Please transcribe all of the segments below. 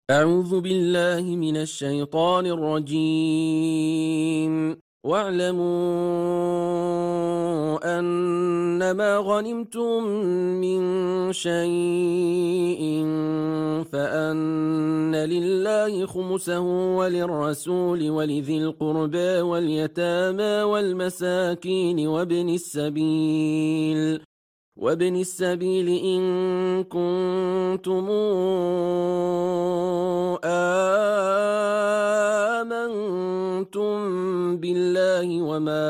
أعوذ بالله من الشيطان الرجيم. واعلموا أنما غنمتم من شيء فأن لله خمسه وللرسول ولذي القربى واليتامى والمساكين وابن السبيل إن كنتم آمنتم بالله وما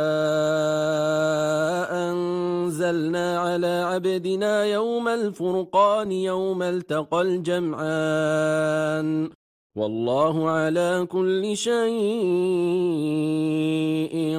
أنزلنا على عبدنا يوم الفرقان يوم التقى الجمعان والله على كل شيء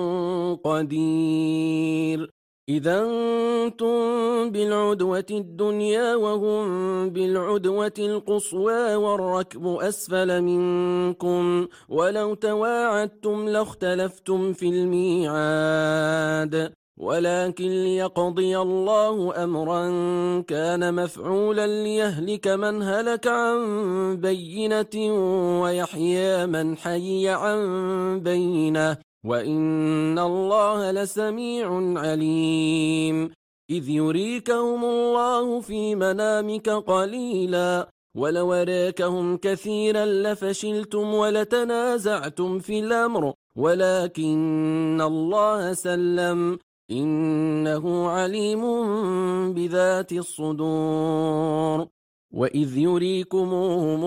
قدير. إذا أنتم بالعدوة الدنيا وهم بالعدوة القصوى والركب أسفل منكم ولو تواعدتم لاختلفتم في الميعاد ولكن ليقضي الله أمرا كان مفعولا ليهلك من هلك عن بينة ويحيى من حي عن بينة وإن الله لسميع عليم. إذ يريكهم الله في منامك قليلا ولو أراكهم كثيرا لفشلتم ولتنازعتم في الأمر ولكن الله سلم إنه عليم بذات الصدور. وإذ يريكموهم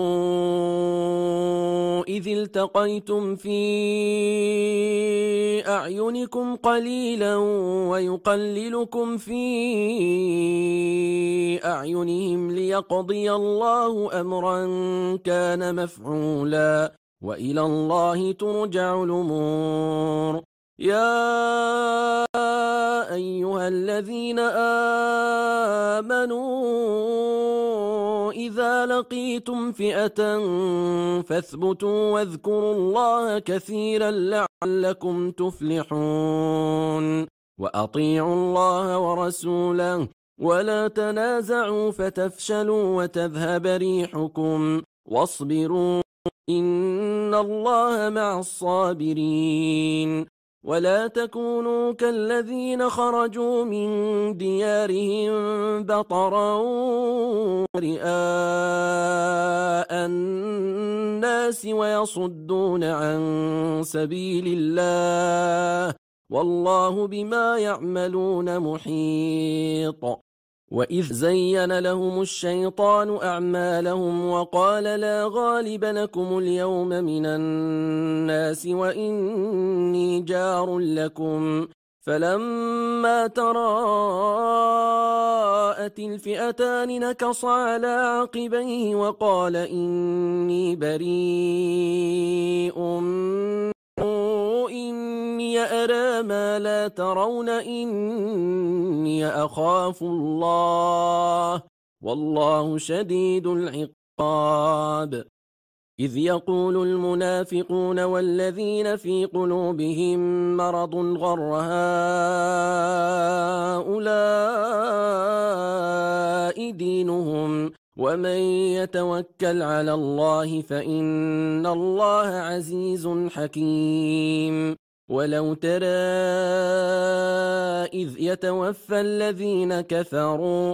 إذ التقيتم في أعينكم قليلا ويقللكم في أعينهم ليقضي الله أمرا كان مفعولا وإلى الله ترجع الأمور. يا أيها الذين آمنوا إذا لقيتم فئة فاثبتوا واذكروا الله كثيرا لعلكم تفلحون. وأطيعوا الله ورسوله ولا تنازعوا فتفشلوا وتذهب ريحكم واصبروا إن الله مع الصابرين. ولا تكونوا كالذين خرجوا من ديارهم بطرا رئاء الناس ويصدون عن سبيل الله والله بما يعملون محيط. وإذ زين لهم الشيطان أعمالهم وقال لا غالب لكم اليوم من الناس وإني جار لكم فلما تراءت الفئتان نكص على عقبيه وقال إني بريء إني أرى ما لا ترون إني أخاف الله والله شديد العقاب. إذ يقول المنافقون والذين في قلوبهم مرض غر هؤلاء دينهم ومن يتوكل على الله فإن الله عزيز حكيم. ولو ترى إذ يتوفى الذين كفروا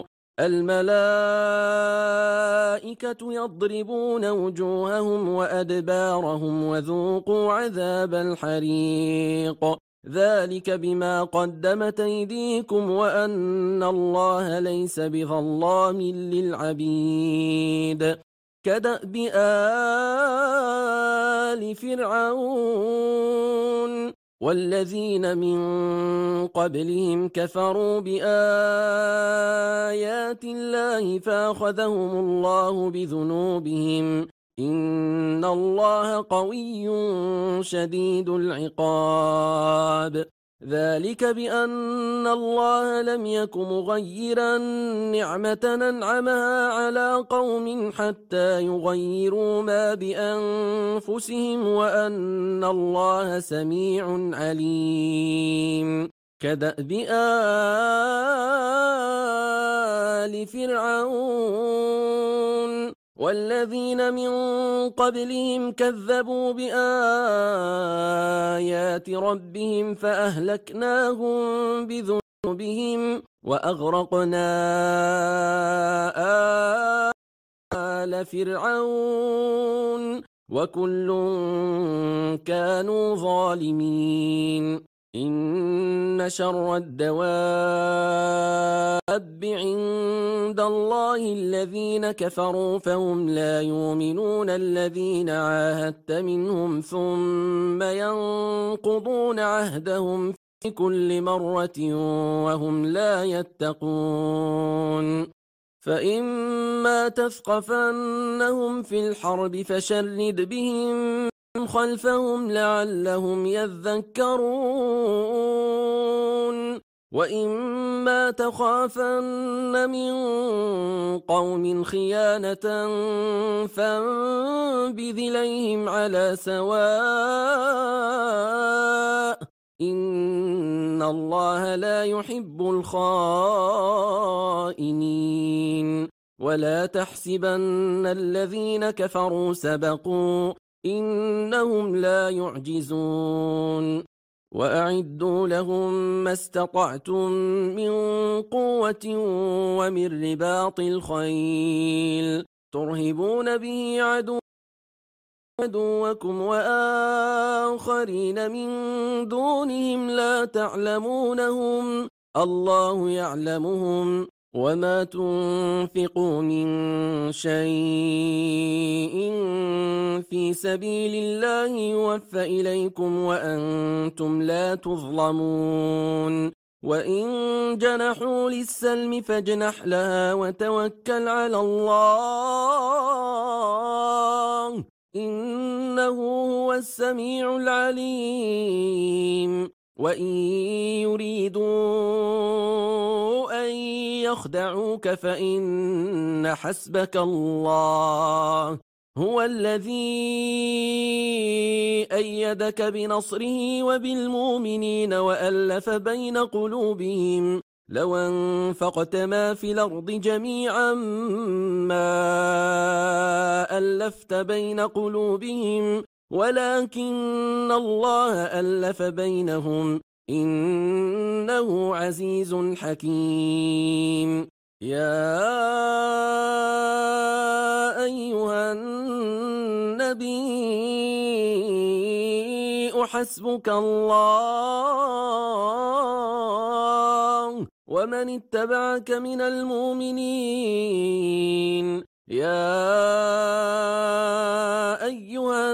الملائكة يضربون وجوههم وأدبارهم وذوقوا عذاب الحريق ذلك بما قدمت أيديكم وأن الله ليس بظلام للعبيد. كدأب آل فرعون والذين من قبلهم كفروا بآيات الله فأخذهم الله بذنوبهم إن الله قوي شديد العقاب. ذلك بأن الله لم يك مغيرا نعمة أنعمها على قوم حتى يغيروا ما بأنفسهم وأن الله سميع عليم. كدأب آل فرعون والذين من قبلهم كذبوا بآيات ربهم فأهلكناهم بذنوبهم وأغرقنا آل فرعون وكل كانوا ظالمين إن شر الدواب عند الله الذين كفروا فهم لا يؤمنون الذين عاهدت منهم ثم ينقضون عهدهم في كل مرة وهم لا يتقون فإما تثقفنهم في الحرب فشرد بهم خلفهم لعلهم يذكرون وإما تخافن من قوم خيانة فانبذ إليهم على سواء إن الله لا يحب الخائنين ولا تحسبن الذين كفروا سبقوا إنهم لا يعجزون وأعدوا لهم ما استطعتم من قوة ومن رباط الخيل ترهبون به عدوكم وآخرين من دونهم لا تعلمونهم الله يعلمهم وما تنفقوا من شيء في سبيل الله يوفى إليكم وأنتم لا تظلمون وإن جنحوا للسلم فاجنح لها وتوكل على الله إنه هو السميع العليم وإن يريدوا أن يخدعوك فإن حسبك الله هو الذي أيدك بنصره وبالمؤمنين وألف بين قلوبهم لو أنفقت ما في الأرض جميعا ما ألفت بين قلوبهم ولكن الله ألف بينهم إنه عزيز حكيم يا أيها النبي حسبك الله ومن اتبعك من المؤمنين يا أيها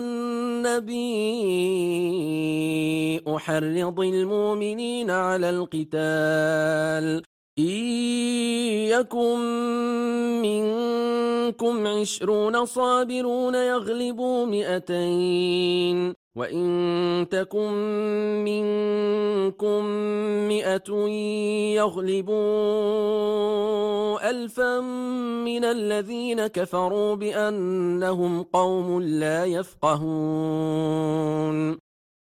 النبي أحرض المؤمنين على القتال إن يكن منكم 20 صابرون يغلبوا 200 وإن تكن منكم 100 يغلبوا 1000 من الذين كفروا بأنهم قوم لا يفقهون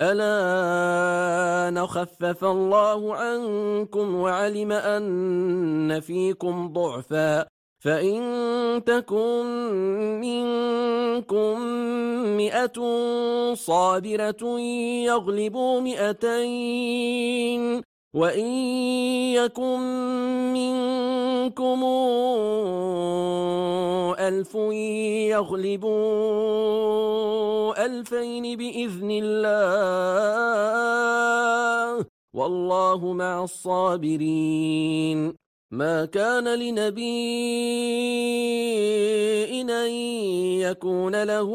ألا نخفف الله عنكم وعلم أن فيكم ضعفا فإن تكن منكم 100 صابرة يغلبوا 200 وإن يكن منكم 1000 يغلبوا 2000 بإذن الله والله مع الصابرين ما كان لنبي أن يكون له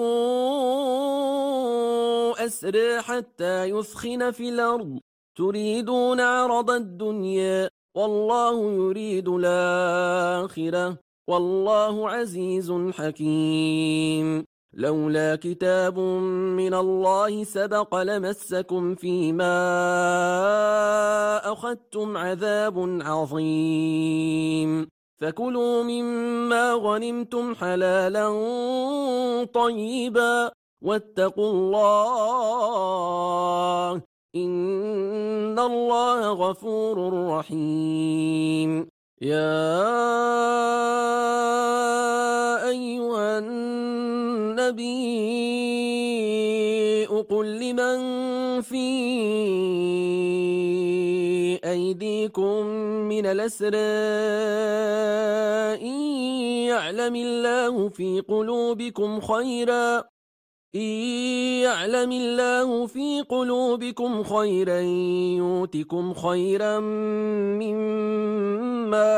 أسرى حتى يثخن في الأرض تريدون عرض الدنيا والله يريد الآخرة والله عزيز حكيم لولا كتاب من الله سبق لمسكم فيما أخذتم عذاب عظيم فكلوا مما غنمتم حلالا طيبا واتقوا الله إن الله غفور رحيم يا أيها النبي قل لمن في أيديكم من الأسرى إن يعلم الله في قلوبكم خيرا يؤتكم خيرا مما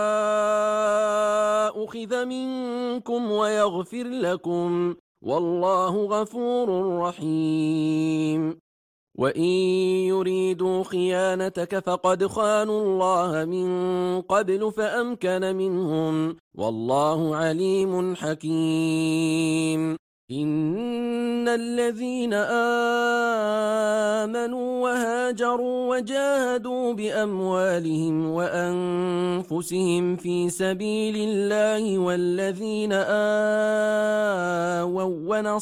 أخذ منكم ويغفر لكم والله غفور رحيم وإن يريدوا خيانتك فقد خانوا الله من قبل فأمكن منهم والله عليم حكيم إن الذين آمنوا وهاجروا وجاهدوا بأموالهم وأنفسهم في سبيل الله والذين آووا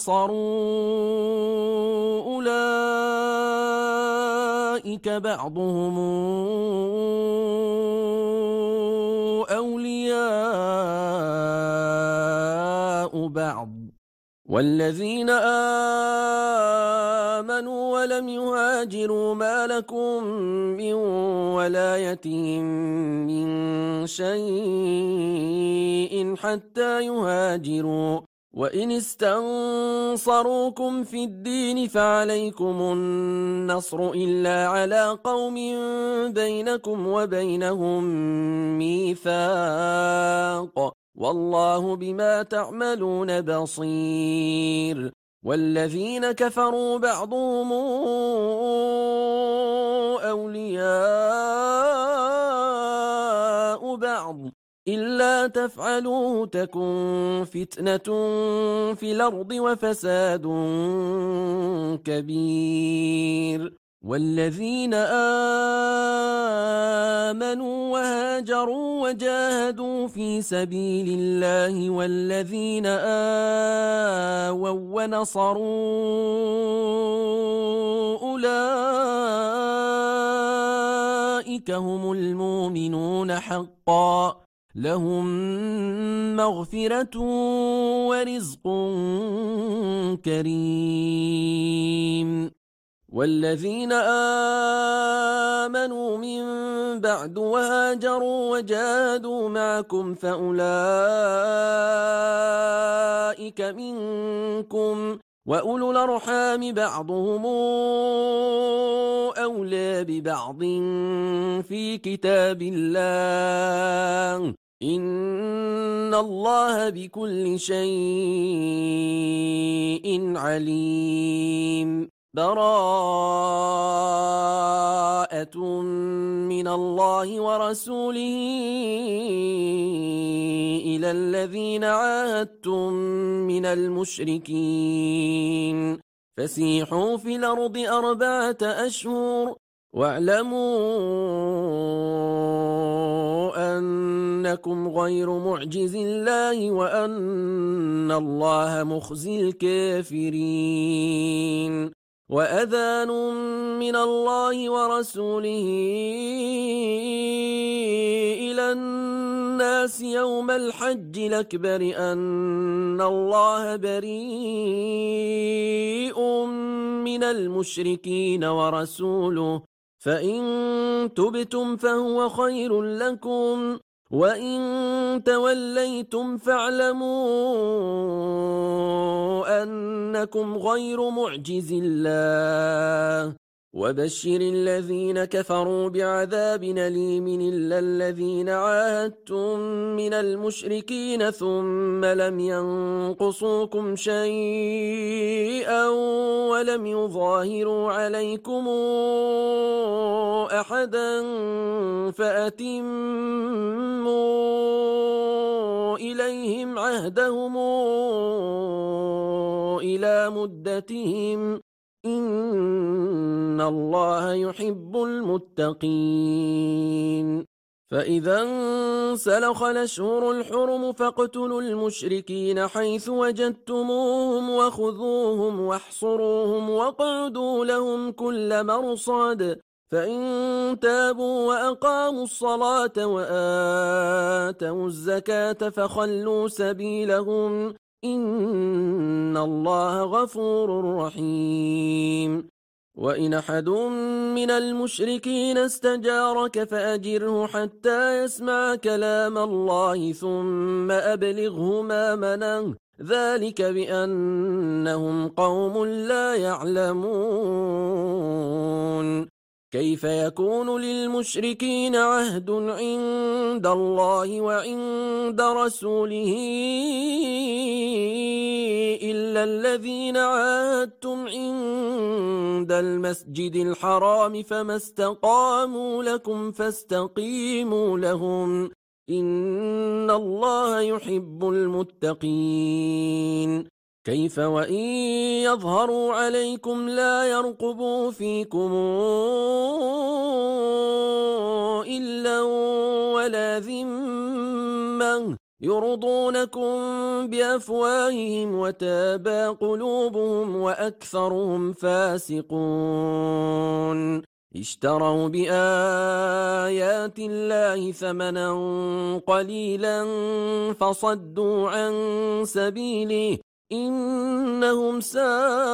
ونصروا أولئك بعضهم أولياء بعض والذين آمنوا ولم يهاجروا ما لكم من ولايتهم من شيء حتى يهاجروا وإن استنصروكم في الدين فعليكم النصر إلا على قوم بينكم وبينهم ميثاق والله بما تعملون بصير والذين كفروا بعضهم أولياء بعض إلا تفعلوه تكن فتنة في الأرض وفساد كبير والذين آمنوا وهاجروا وجاهدوا في سبيل الله والذين آووا ونصروا أولئك هم المؤمنون حقا لهم مغفرة ورزق كريم والذين آمنوا من بعد وهاجروا وجاهدوا معكم فأولئك منكم وأولو الأرحام بعضهم أولى ببعض في كتاب الله إن الله بكل شيء عليم براءة من الله ورسوله إلى الذين عاهدتم من المشركين فسيحوا في الأرض 4 أشهر واعلموا أنكم غير معجز الله وأن الله مخزي الكافرين وأذان من الله ورسوله إلى الناس يوم الحج الأكبر أن الله بريء من المشركين ورسوله فإن تبتم فهو خير لكم وإن توليتم فاعلموا أنكم غير معجز الله وبشر الذين كفروا بعذاب أليم إلا الذين عاهدتم من المشركين ثم لم ينقصوكم شيئا ولم يظاهروا عليكم أحدا فأتموا إليهم عهدهم إلى مدتهم إن الله يحب المتقين فإذا انسلخ الأشهر الحرم فاقتلوا المشركين حيث وجدتموهم وخذوهم واحصروهم واقعدوا لهم كل مرصد فإن تابوا وأقاموا الصلاة وآتوا الزكاة فخلوا سبيلهم إن الله غفور رحيم وإن أحد من المشركين استجارك فأجره حتى يسمع كلام الله ثم أبلغه مأمنه ذلك بأنهم قوم لا يعلمون كيف يكون للمشركين عهد عند الله وعند رسوله إلا الذين عاهدتم عند المسجد الحرام فما استقاموا لكم فاستقيموا لهم إن الله يحب المتقين كيف وإن يظهروا عليكم لا يرقبوا فيكم إلا ولا ذمة يرضونكم بأفواههم وتابى قلوبهم وأكثرهم فاسقون اشتروا بآيات الله ثمنا قليلا فصدوا عن سبيله إنهم ساء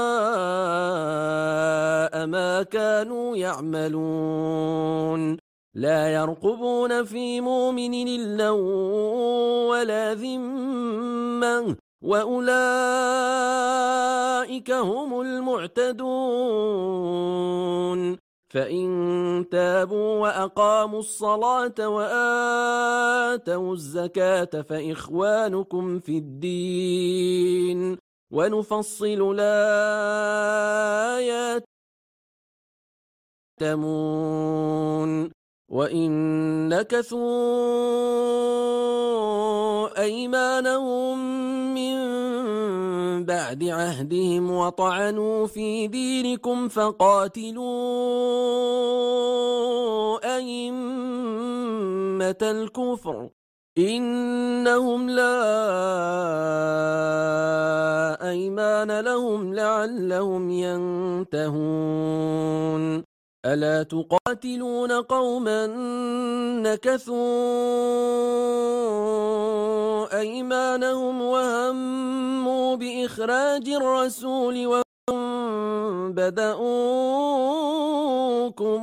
ما كانوا يعملون لا يرقبون في مؤمن إلا ولا ذمة وأولئك هم المعتدون فإن تابوا وأقاموا الصلاة وآتوا الزكاة فإخوانكم في الدين ونفصل الآيات تمون وإن نكثوا أيمانهم من بعد عهدهم وطعنوا في دينكم فقاتلوا أئمة الكفر إنهم لا أيمان لهم لعلهم ينتهون ألا تقاتلون قوما نكثوا أيمانهم وهموا بإخراج الرسول وهم بدؤوكم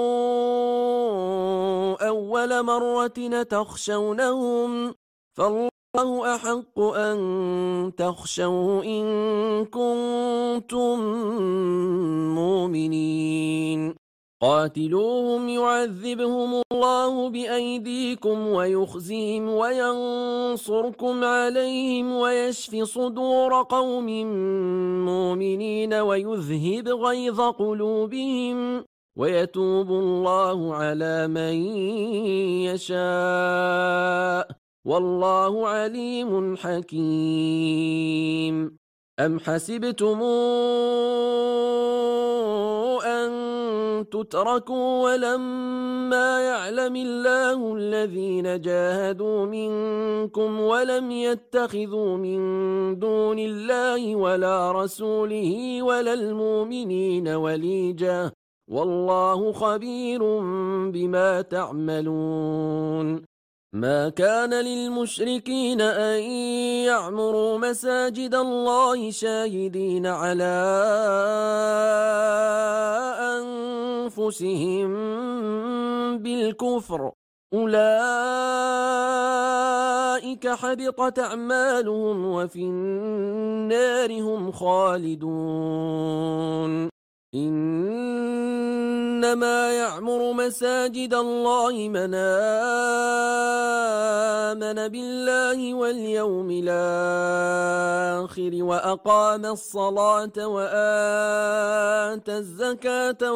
أول مرة تخشونهم فالله أحق أن تخشوه إن كنتم مؤمنين قاتلوهم يعذبهم الله بأيديكم ويخزيهم وينصركم عليهم ويشف صدور قوم مؤمنين ويذهب غيظ قلوبهم ويتوب الله على من يشاء والله عليم حكيم أم حسبتم أن تتركوا ولما يعلم الله الذين جاهدوا منكم ولم يتخذوا من دون الله ولا رسوله ولا المؤمنين وليجة والله خبير بما تعملون ما كان للمشركين أن يعمروا مساجد الله شاهدين على أنفسهم بالكفر أولئك حبطت أعمالهم وفي النار هم خالدون إنما يعمر مساجد الله من آمن بالله واليوم الآخر وأقام الصلاة وآتى الزكاة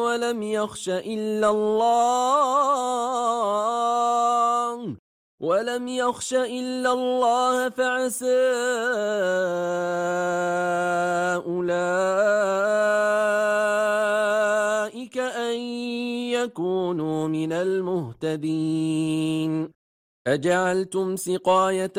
ولم يخش إلا الله فعسى أولئك أن يكونوا من المهتدين أجعلتم سقاية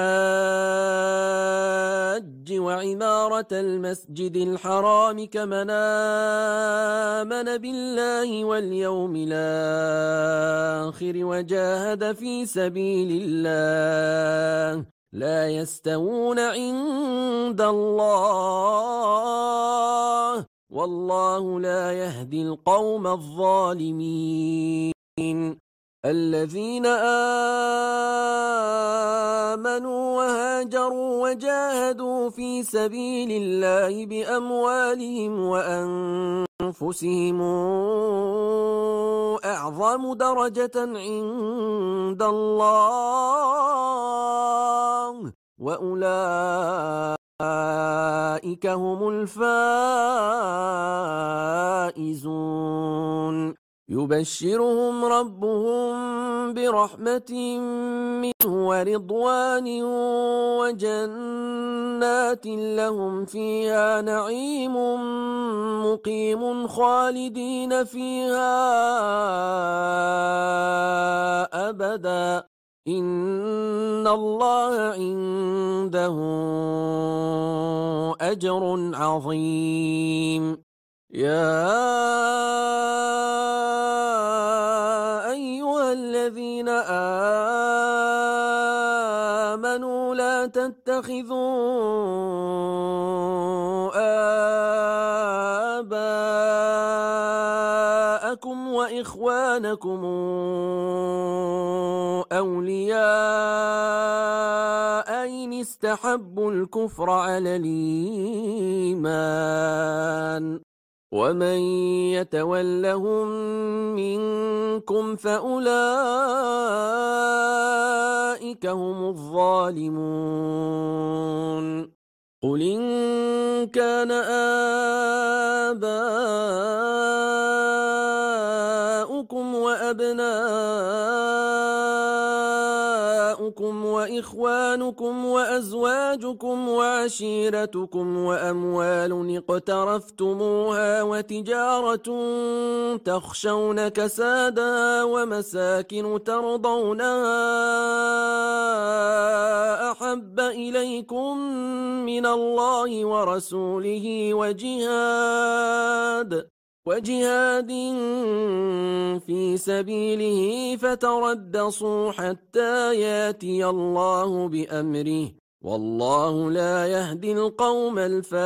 الحاج وعمارة المسجد الحرام كمن آمن بالله واليوم الآخر وجاهد في سبيل الله لا يستوون عند الله والله لا يهدي القوم الظالمين. الذين آمنوا وهاجروا وجاهدوا في سبيل الله بأموالهم وأنفسهم أعظم درجة عند الله وأولئك هم الفائزون. يبشرهم ربهم برحمة منه ورضوان وجنات لهم فيها نعيم مقيم خالدين فيها أبدا إن الله عنده أجر عظيم. يا أيها الذين آمنوا لا تتخذوا آباءكم وإخوانكم أولياء إن استحبوا الكفر على الإيمان ومن يتولهم منكم فأولئك هم الظالمون. قل إن كان آباؤكم وأبناؤكم وإخوانكم وأزواجكم وعشيرتكم وأموال اقترفتموها وتجارة تخشون كسادها ومساكن ترضونها أحب إليكم من الله ورسوله وجهاد في سبيله فتربصوا حتى ياتي الله بأمره والله لا يهدي القوم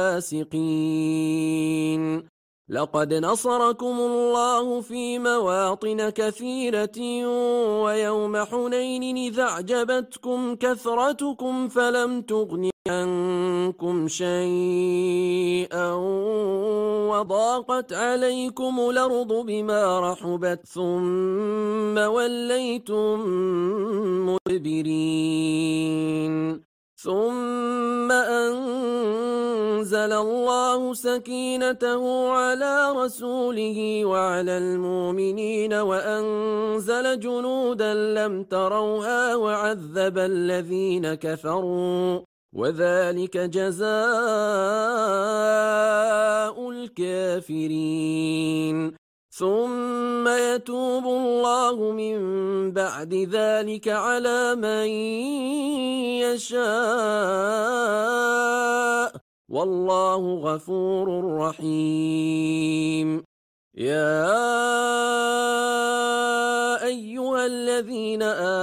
الفاسقين. لقد نصركم الله في مواطن كثيرة ويوم حنين إذ أعجبتكم كثرتكم فلم تغن عنكم شيئا وضاقت عليكم الأرض بما رحبت ثم وليتم مدبرين. ثم أنزل الله سكينته على رسوله وعلى المؤمنين وأنزل جنودا لم تروها وعذب الذين كفروا وذلك جزاء الكافرين. ثم يتوب الله من بعد ذلك على من يشاء والله غفور رحيم. يا أيها الذين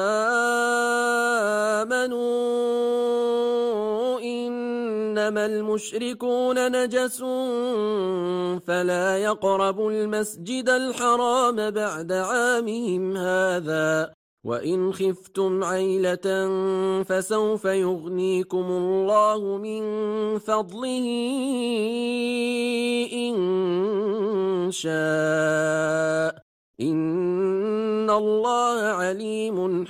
آمنوا إنما المشركون نجس فلا يقربوا المسجد الحرام بعد عامهم هذا وإن خفتم عيلة فسوف يغنيكم الله من فضله إن شاء إن الله عليم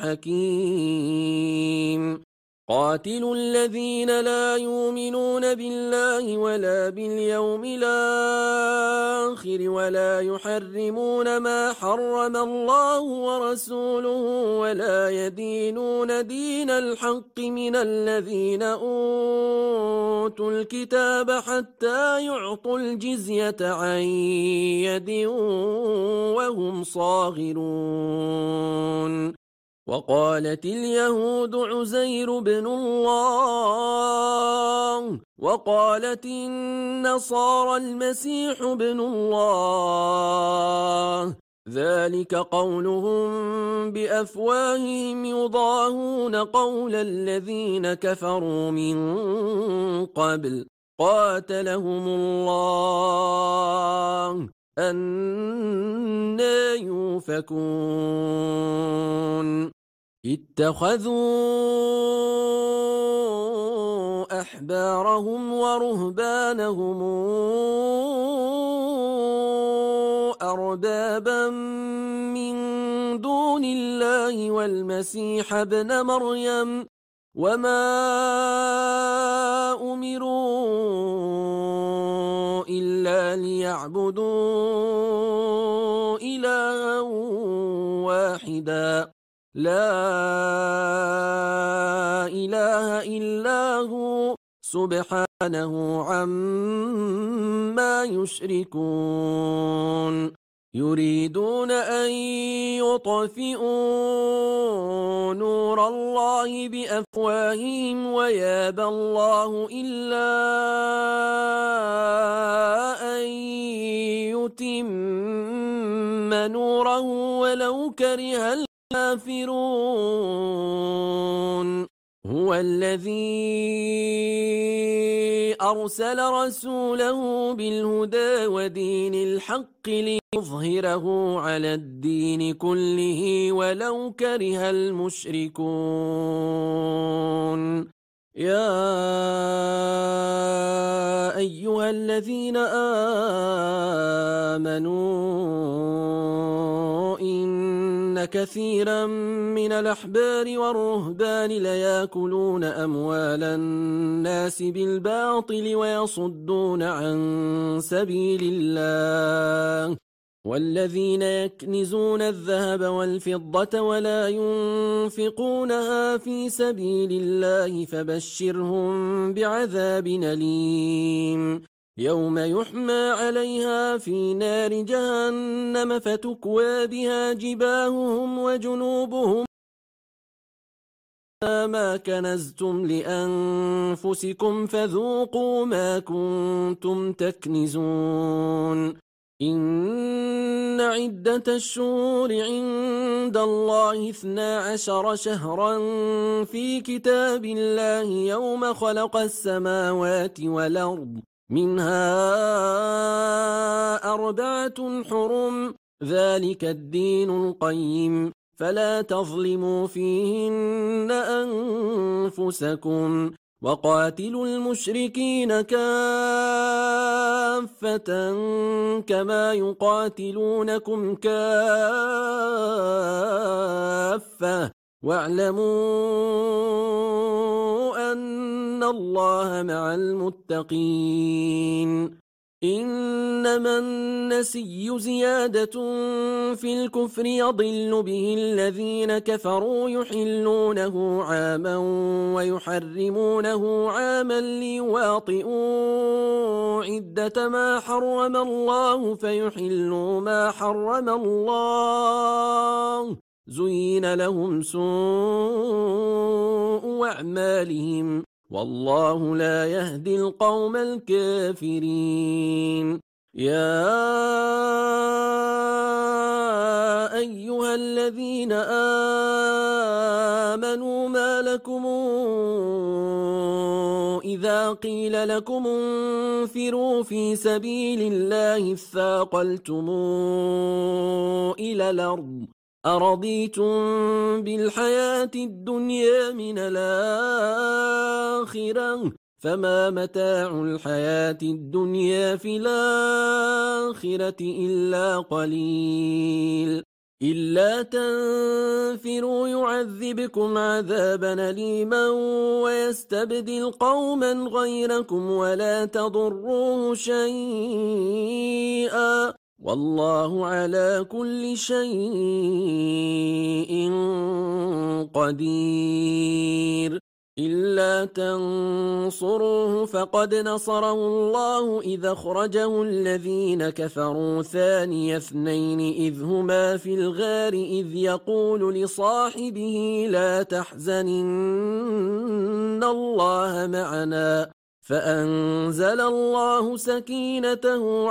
حكيم. قاتلوا الذين لا يؤمنون بالله ولا باليوم الآخر ولا يحرمون ما حرم الله ورسوله ولا يدينون دين الحق من الذين أوتوا الكتاب حتى يعطوا الجزية عن يد وهم صاغرون. وقالت اليهود عزير بن الله، وقالت النصارى المسيح بن الله، ذلك قولهم بأفواههم يضاهون قول الذين كفروا من قبل قاتلهم الله أنى يؤفكون اتخذوا أحبارهم ورهبانهم أربابا من دون الله والمسيح ابن مريم وما أمروا إلا ليعبدوا إلها واحدا لا إله إلا هو سبحانه عما يشركون يريدون أن يطفئوا نور الله بأفواههم ويابى الله إلا أن يتم نوره ولو كره الكافرون هو الذي أرسل رسوله بالهدى ودين الحق ليظهره على الدين كله ولو كره المشركون يا أيها الذين آمنوا إن كثيرا من الأحبار والرهبان ليأكلون أموال الناس بالباطل ويصدون عن سبيل الله والذين يكنزون الذهب والفضة ولا ينفقونها في سبيل الله فبشرهم بعذاب أليم يوم يحمى عليها في نار جهنم فتكوى بها جباههم وجنوبهم ما كنزتم لأنفسكم فذوقوا ما كنتم تكنزون إن عدة الشهور عند الله 12 شهرا في كتاب الله يوم خلق السماوات والأرض منها 4 حرم ذلك الدين القيم فلا تظلموا فيهن أنفسكم وقاتلوا المشركين كافة كما يقاتلونكم كافة واعلموا أن الله مع المتقين إنما النسي زيادة في الكفر يضل به الذين كفروا يحلونه عاما ويحرمونه عاما ليواطئوا عدة ما حرم الله فيحلوا ما حرم الله زين لهم سوء أعمالهم والله لا يهدي القوم الكافرين يا أيها الذين آمنوا ما لكم إذا قيل لكم انفروا في سبيل الله اثاقلتم إلى الأرض أرضيتم بالحياة الدنيا من الآخرة فما متاع الحياة الدنيا في الآخرة إلا قليل إلا تنفروا يعذبكم عذابا أليما ويستبدل قوما غيركم ولا تضروه شيئا والله على كل شيء قدير إلا تنصروه فقد نصره الله إذ أخرجه الذين كفروا ثاني اثنين إذ هما في الغار إذ يقول لصاحبه لا تحزن إن الله معنا فأنزل الله سكينته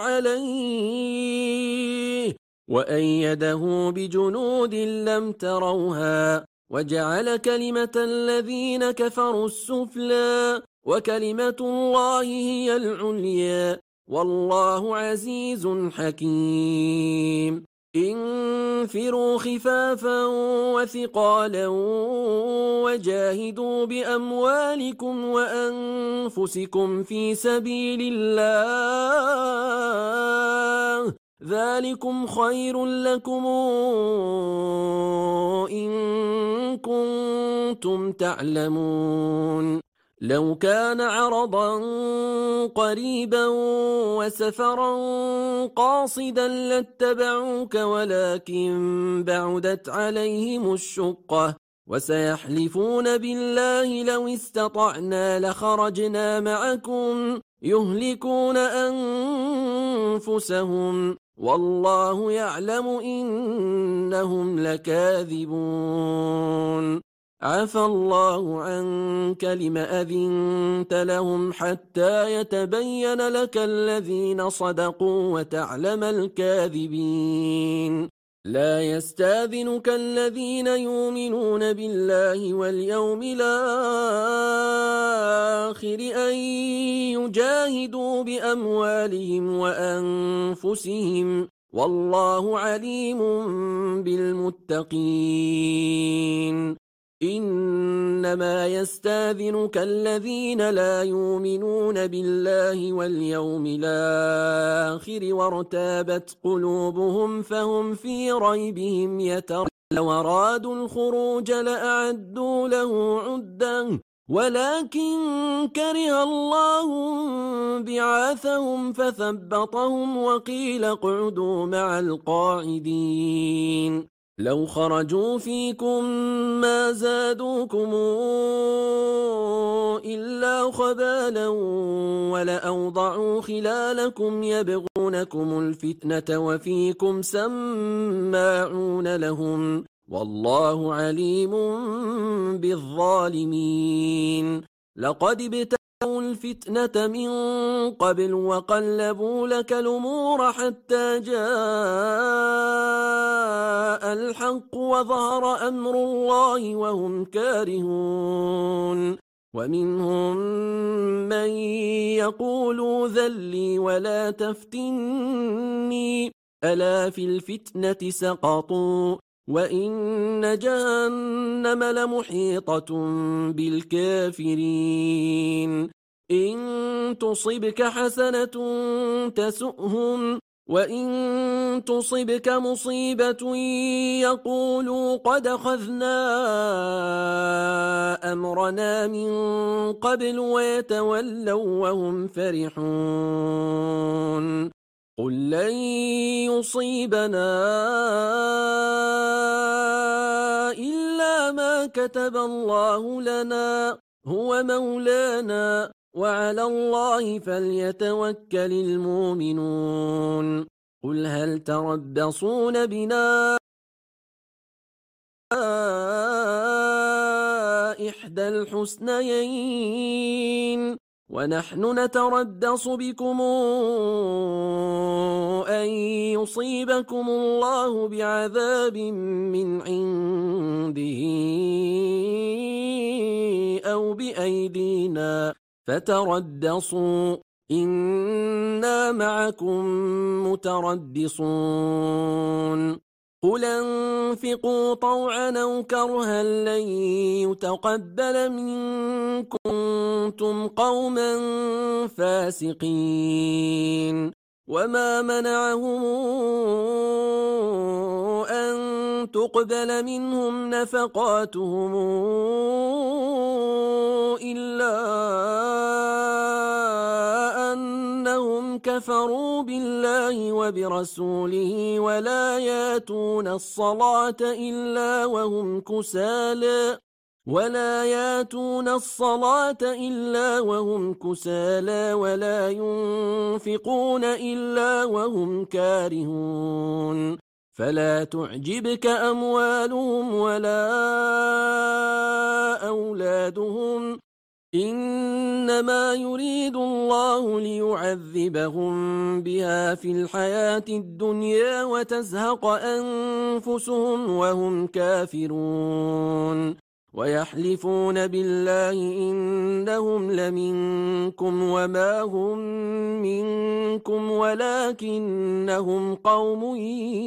عليه وأيده بجنود لم تروها وجعل كلمة الذين كفروا السفلى وكلمة الله هي العليا والله عزيز حكيم انفروا خفافا وثقالا وجاهدوا بأموالكم وأنفسكم في سبيل الله ذلكم خير لكم إن كنتم تعلمون لو كان عرضا قريبا وسفرا قاصدا لاتبعوك ولكن بعدت عليهم الشقة وسيحلفون بالله لو استطعنا لخرجنا معكم يهلكون أنفسهم والله يعلم إنهم لكاذبون عفى الله عنك لم أذنت لهم حتى يتبين لك الذين صدقوا وتعلم الكاذبين لا يستاذنك الذين يؤمنون بالله واليوم الآخر أن يجاهدوا بأموالهم وأنفسهم والله عليم بالمتقين إنما يستاذنك الذين لا يؤمنون بالله واليوم الآخر وارتابت قلوبهم فهم في ريبهم يترددون لو أرادوا الخروج لأعدوا له عدا ولكن كره الله بعاثهم فثبطهم وقيل اقعدوا مع القاعدين لو خرجوا فيكم ما زادوكم إلا خبالا ولأوضعوا خلالكم يبغونكم الفتنة وفيكم سماعون لهم والله عليم بالظالمين لقد ابتغوا الفتنة من قبل وقلبوا لك الأمور حتى جاء الحق وظهر أمر الله وهم كارهون ومنهم من يقول ذلي ولا تفتني ألا في الفتنة سقطوا وإن جهنم لمحيطة بالكافرين إن تصبك حسنة تسؤهم وإن تصبك مصيبة يقولوا قد أخذنا أمرنا من قبل ويتولوا وهم فرحون قل لن يصيبنا إلا ما كتب الله لنا هو مولانا وعلى الله فليتوكل المؤمنون قل هل تربصون بنا إحدى الحسنيين ونحن نتربص بكم أن يصيبكم الله بعذاب من عنده أو بأيدينا فتربصوا إنا معكم متربصون قل انفقوا طوعا أو كرها لن يتقبل منكم كنتم قوما فاسقين وما منعهم أن تقبل منهم نفقاتهم إلا أنهم كفروا بالله وبرسوله ولا ياتون الصلاة إلا وهم كسالى ولا ياتون الصلاة إلا وهم كسالى ولا ينفقون إلا وهم كارهون فلا تعجبك أموالهم ولا أولادهم إنما يريد الله ليعذبهم بها في الحياة الدنيا وتزهق أنفسهم وهم كافرون ويحلفون بالله إنهم لمنكم وما هم منكم ولكنهم قوم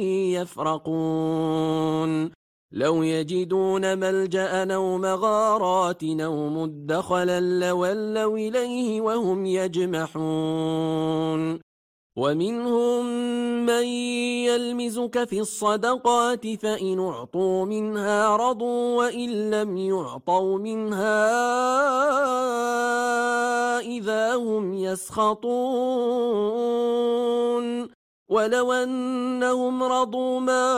يفرقون لو يجدون ملجأ أو مغارات أو مدخلا لولوا إليه وهم يجمحون ومنهم من يلمزك في الصدقات فإن أعطوا منها رضوا وإن لم يعطوا منها إذا هم يسخطون ولو أنهم رضوا ما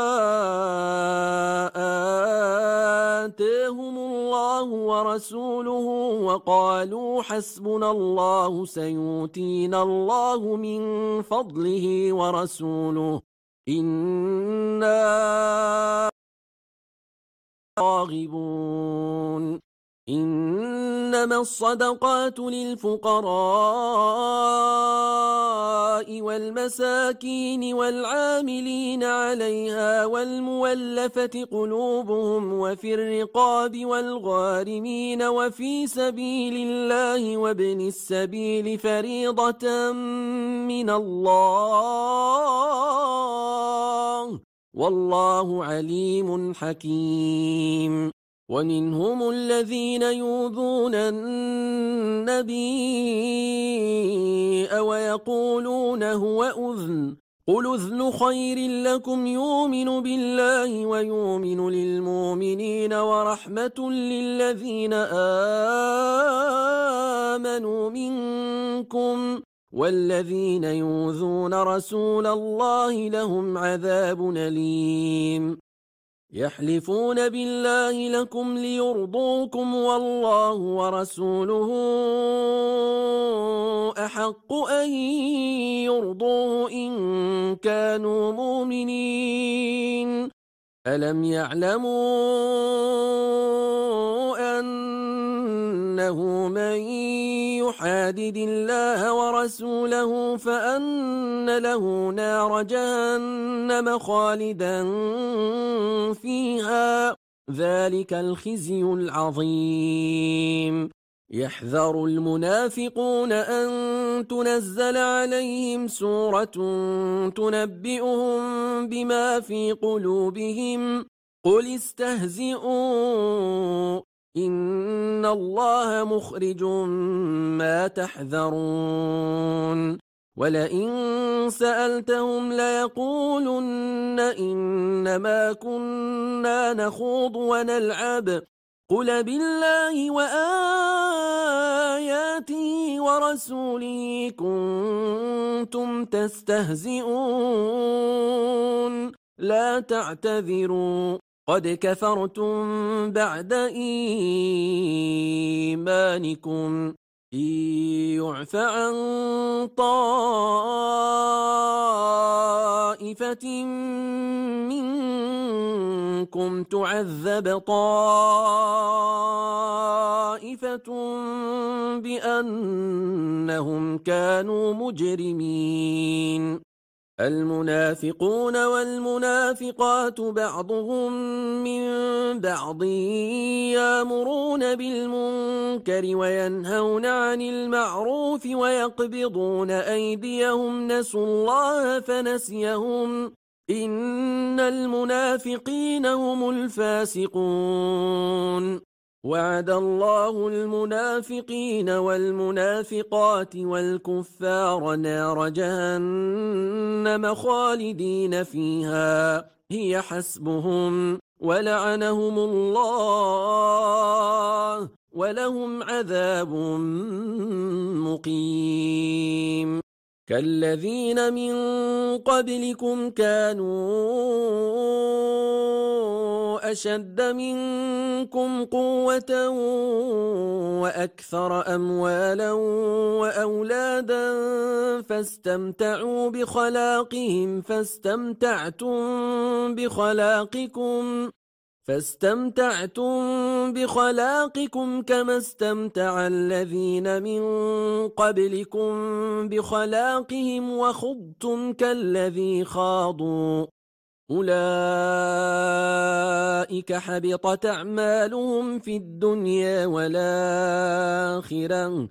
آتاهم الله ورسوله وقالوا حسبنا الله سيؤتينا الله من فضله ورسوله إنا راغبون إنما الصدقات للفقراء والمساكين والعاملين عليها والمولفة قلوبهم وفي الرقاب والغارمين وفي سبيل الله وابن السبيل فريضة من الله والله عليم حكيم ومنهم الذين يؤذون النبي ويقولون هو أذن قل أذن خير لكم يؤمن بالله ويؤمن للمؤمنين ورحمة للذين آمنوا منكم والذين يؤذون رسول الله لهم عذاب أليم يحلفون بالله لكم ليرضوكم والله ورسوله أحق أن يرضوه إن كانوا مؤمنين ألم يعلموا أنه من يحادد الله ورسوله فأن له نار جهنم خالدا فيها ذلك الخزي العظيم يحذر المنافقون أن تنزل عليهم سورة تنبئهم بما في قلوبهم قل استهزئوا إن الله مخرج ما تحذرون ولئن سألتهم ليقولن إنما كنا نخوض ونلعب قل بالله وآياته ورسوله كنتم تستهزئون لا تعتذروا قد كفرتم بعد إيمانكم إن يعف عن طائفة منكم تعذب طائفة بأنهم كانوا مجرمين المنافقون والمنافقات بعضهم من بعض يأمرون بالمنكر وينهون عن المعروف ويقبضون أيديهم نسوا الله فنسيهم إن المنافقين هم الفاسقون وعد الله المنافقين والمنافقات والكفار نار جهنم خالدين فيها هي حسبهم ولعنهم الله ولهم عذاب مقيم كالذين من قبلكم كانوا أشد منكم قوة وأكثر أموالا وأولادا فاستمتعتم بخلاقكم كما استمتع الذين من قبلكم بخلاقهم وخضتم كالذي خاضوا أولئك حبطت أعمالهم في الدنيا والآخرة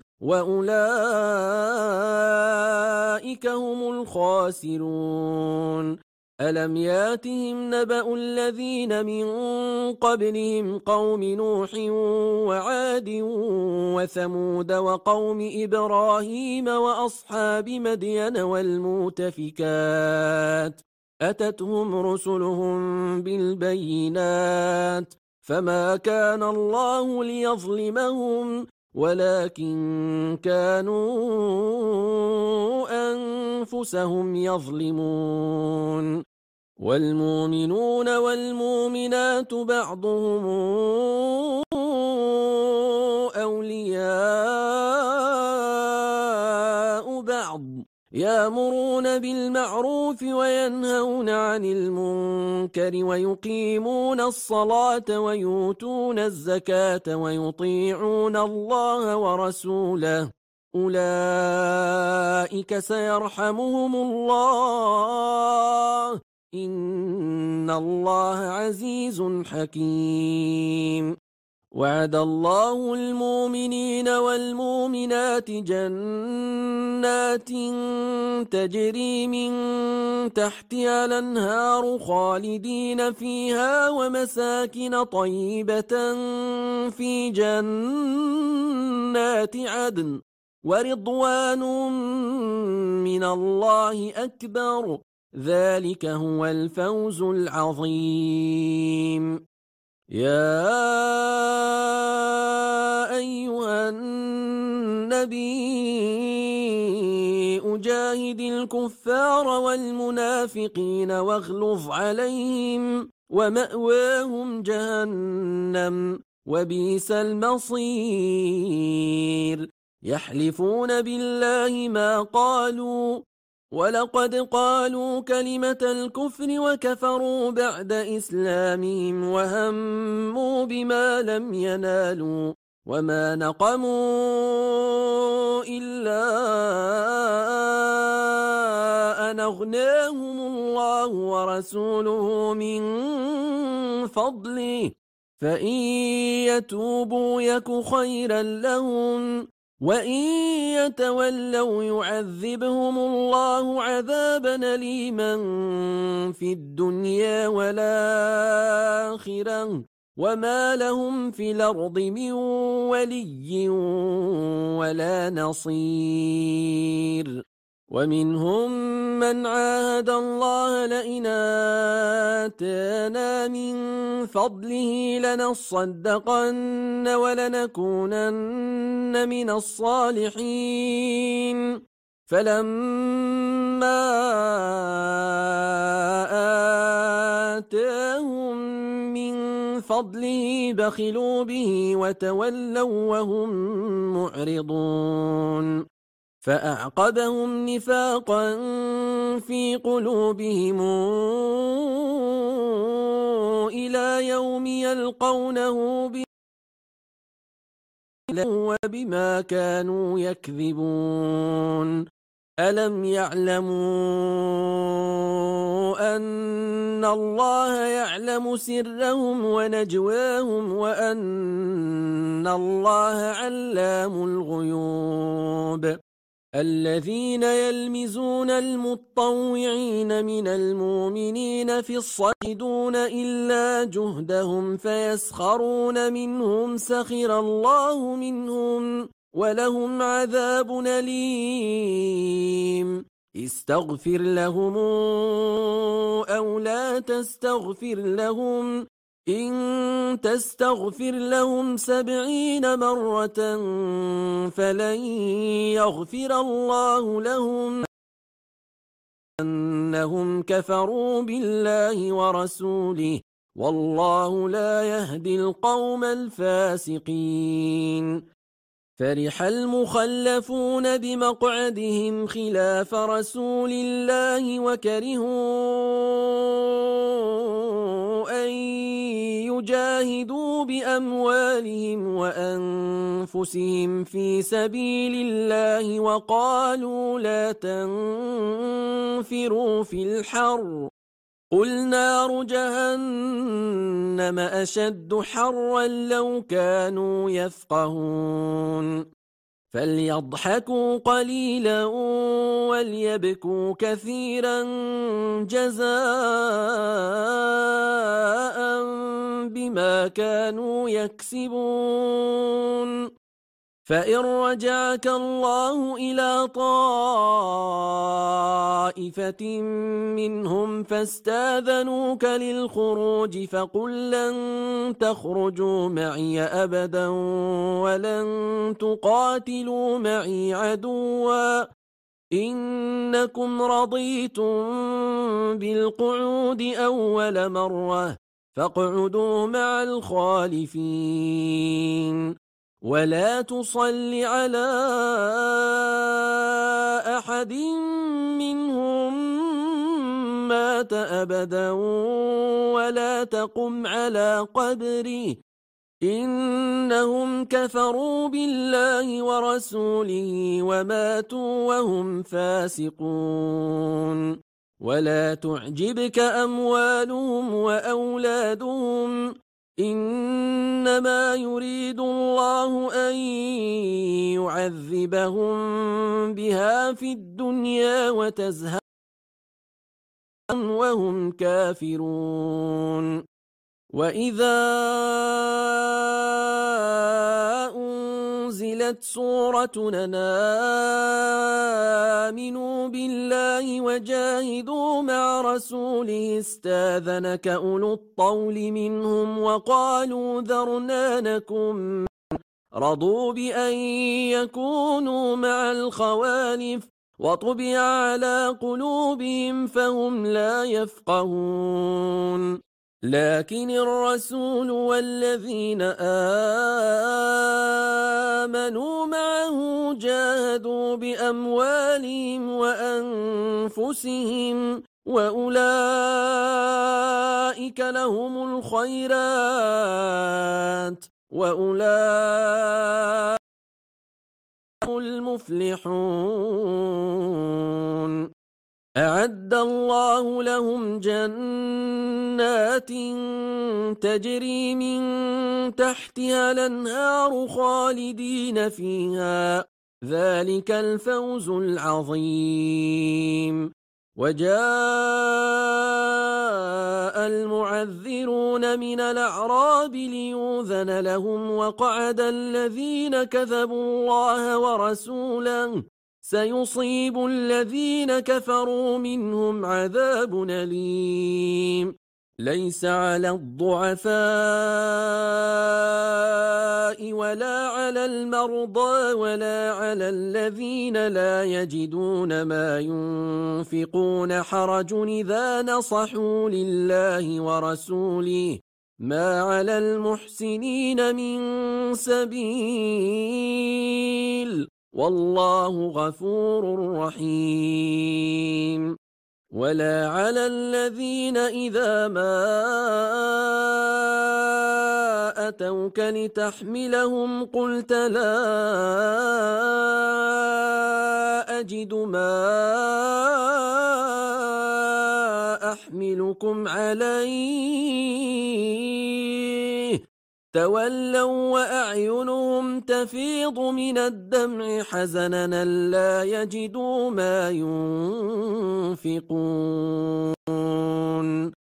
وأولئك هم الخاسرون ألم ياتهم نبأ الذين من قبلهم قوم نوح وعاد وثمود وقوم إبراهيم وأصحاب مدين والمؤتفكات أتتهم رسلهم بالبينات فما كان الله ليظلمهم ولكن كانوا أنفسهم يظلمون والمؤمنون والمؤمنات بعضهم أولياء بعض يأمرون بالمعروف وينهون عن المنكر ويقيمون الصلاة ويؤتون الزكاة ويطيعون الله ورسوله أولئك سيرحمهم الله إن الله عزيز حكيم وعد الله المؤمنين والمؤمنات جنات تجري من تحتها الأنهار خالدين فيها ومساكن طيبة في جنات عدن ورضوان من الله أكبر ذلك هو الفوز العظيم يا أيها النبي أجاهد الكفار والمنافقين واغلظ عليهم ومأواهم جهنم وبئس المصير يحلفون بالله ما قالوا ولقد قالوا كلمة الكفر وكفروا بعد إسلامهم وهموا بما لم ينالوا وما نقموا إلا أن أغناهم الله ورسوله من فضله فإن يتوبوا يك خيرا لهم وإن يتولوا يعذبهم الله عذابا أليما في الدنيا والآخرة وما لهم في الأرض من ولي ولا نصير ومنهم من عاهد الله لئن آتانا من فضله لنصدقن ولنكونن من الصالحين فلما آتاهم من فضله بخلوا به وتولوا وهم معرضون فأعقبهم نفاقا في قلوبهم إلى يوم يلقونه وبما كانوا يكذبون ألم يعلموا أن الله يعلم سرهم ونجواهم وأن الله علام الغيوب الذين يلمزون المطوعين من المؤمنين في الصدون إلا جهدهم فيسخرون منهم سخر الله منهم ولهم عذاب أليم استغفر لهم أو لا تستغفر لهم إن تستغفر لهم 70 مرة فلن يغفر الله لهم أنهم كفروا بالله ورسوله والله لا يهدي القوم الفاسقين. فرح المخلفون بمقعدهم خلاف رسول الله وكرهوا أن يجاهدوا بأموالهم وأنفسهم في سبيل الله وقالوا لا تنفروا في الحر قل نار جهنم أشد حرا لو كانوا يفقهون فليضحكوا قليلا وليبكوا كثيرا جزاء بما كانوا يكسبون فإن رجعك الله إلى طائفة منهم فاستاذنوك للخروج فقل لن تخرجوا معي أبدا ولن تقاتلوا معي عدوا إنكم رضيتم بالقعود أول مرة فاقعدوا مع الخالفين ولا تصل على أحد منهم مات أبدا ولا تقم على قبره إنهم كفروا بالله ورسوله وماتوا وهم فاسقون ولا تعجبك أموالهم وأولادهم إنما يريد الله أن يعذبهم بها في الدنيا وتزهق وهم كافرون وإذا أنزلت سورة آمنوا بالله وجاهدوا مع رسوله استاذنك أولو الطول منهم وقالوا ذرنا نكن رضوا بأن يكونوا مع الخوالف وطبع على قلوبهم فهم لا يفقهون لكن الرسول والذين آمنوا معه جاهدوا بأموالهم وأنفسهم وأولئك لهم الخيرات وأولئك هم المفلحون أعد الله لهم جنات تجري من تحتها الأنهار خالدين فيها ذلك الفوز العظيم وجاء المعذرون من الأعراب ليؤذن لهم وقعد الذين كذبوا الله ورسوله سيصيب الذين كفروا منهم عذاب أليم ليس على الضعفاء ولا على المرضى ولا على الذين لا يجدون ما ينفقون حرج إذا نصحوا لله ورسوله ما على المحسنين من سبيل والله غفور رحيم ولا على الذين إذا ما أتوك لتحملهم قلت لا أجد ما أحملكم عليه تولوا وأعينهم تفيض من الدمع حزنا لا يجدوا ما ينفقون